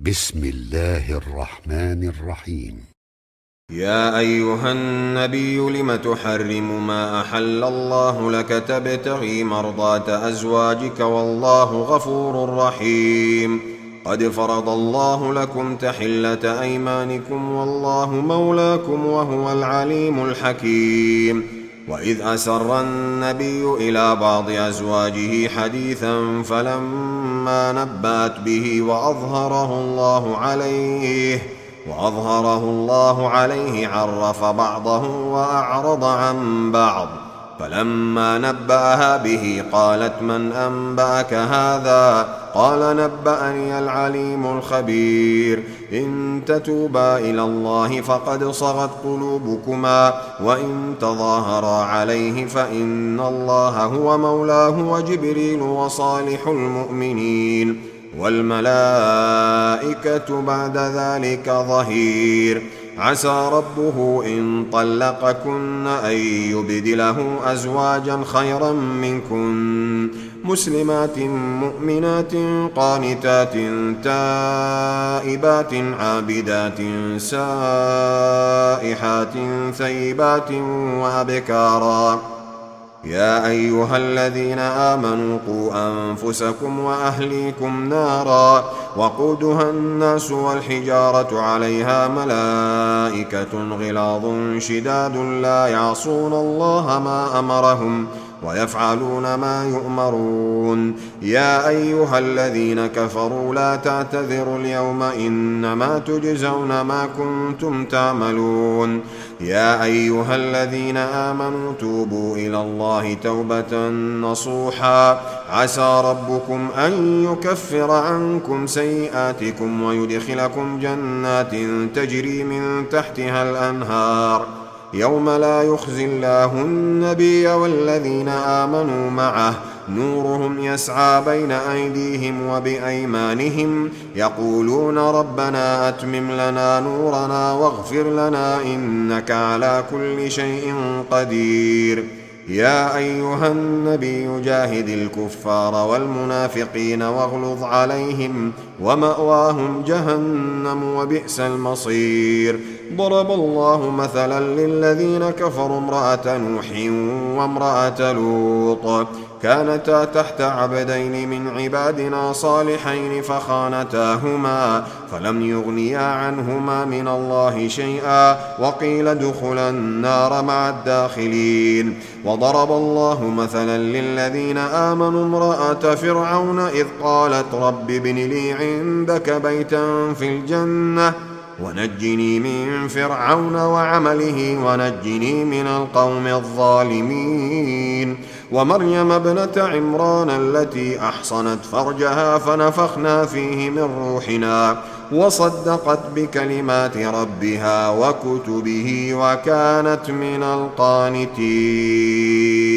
بسم الله الرحمن الرحيم. يا أيها النبي لم تحرم ما أحل الله لك تبتغي مرضات أزواجك والله غفور رحيم. قد فرض الله لكم تحلة أيمانكم والله مولاكم وهو العليم الحكيم. وإذ أسر النبي إلى بعض أزواجه حديثا فلما نبأت به وأظهره الله عليه عرف بعضه وأعرض عن بعض. فلما نبأها به قالت من أنبأك هذا؟ قال نبأني العليم الخبير. إن تتوبا إلى الله فقد صغت قلوبكما وإن تظاهرا عليه فإن الله هو مولاه وجبريل وصالح المؤمنين والملائكة بعد ذلك ظهير. عسى ربه إن طلقكن أن يبدله أزواجا خيرا منكن مسلمات مؤمنات قانتات تائبات عابدات سائحات ثيبات وأبكارا. يا أيها الذين آمنوا قوا أنفسكم وأهليكم نارا وقودها الناس والحجارة عليها ملائكة غلاظ شداد لا يعصون الله ما أمرهم ويفعلون ما يؤمرون. يا أيها الذين كفروا لا تعتذروا اليوم إنما تجزون ما كنتم تعملون. يا أيها الذين آمنوا توبوا إلى الله توبة نصوحا عسى ربكم أن يكفر عنكم سيئاتكم ويدخلكم جنات تجري من تحتها الأنهار يوم لا يخزي الله النبي والذين آمنوا معه نورهم يسعى بين أيديهم وبأيمانهم يقولون ربنا أتمم لنا نورنا واغفر لنا إنك على كل شيء قدير. يا أيها النبي جاهد الكفار والمنافقين واغلظ عليهم ومأواهم جهنم وبئس المصير. ضرب الله مثلا للذين كفروا امرأة نوح وامرأة لوط كانتا تحت عبدين من عبادنا صالحين فخانتاهما فلم يغنيا عنهما من الله شيئا وقيل ادخلا النار مع الداخلين. وضرب الله مثلا للذين آمنوا امرأة فرعون إذ قالت رب ابن لي عندك بيتا في الجنة ونجني من فرعون وعمله ونجني من القوم الظالمين. ومريم ابنة عمران التي أحصنت فرجها فنفخنا فيه من روحنا وصدقت بكلمات ربها وكتبه وكانت من القانتين.